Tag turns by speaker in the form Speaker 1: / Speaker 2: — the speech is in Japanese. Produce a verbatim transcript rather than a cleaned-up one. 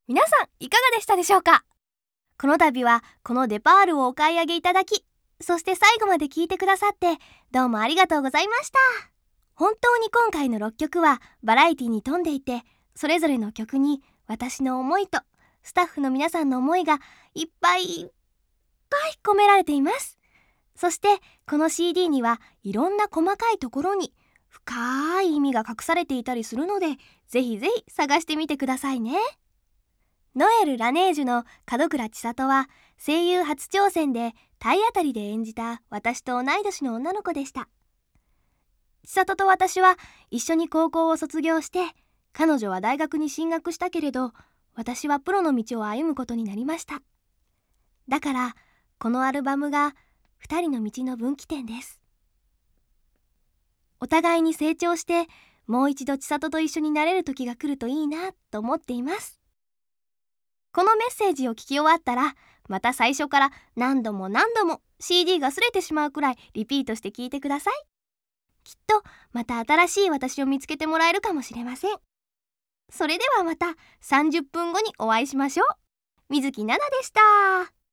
Speaker 1: 皆さんいかがでしたでしょうか。この度はこのデパールをお買い上げいただき、そして最後まで聞いてくださってどうもありがとうございました。本当に今回のろっきょくはバラエティに富んでいて、それぞれの曲に私の思いとスタッフの皆さんの思いがいっぱいいっぱい込められています。そしてこの シーディー にはいろんな細かいところに深い意味が隠されていたりするので、ぜひぜひ探してみてくださいね。ノエル・ラネージュの門倉千里は声優初挑戦で体当たりで演じた私と同い年の女の子でした。千里と私は一緒に高校を卒業して、彼女は大学に進学したけれど、私はプロの道を歩むことになりました。だからこのアルバムが二人の道の分岐点です。お互いに成長してもう一度千里と一緒になれる時が来るといいなと思っています。このメッセージを聞き終わったら、また最初から何度も何度も シーディー が擦れてしまうくらいリピートして聞いてください。きっとまた新しい私を見つけてもらえるかもしれません。それではまたさんじゅっぷんごにお会いしましょう。水木奈々でした。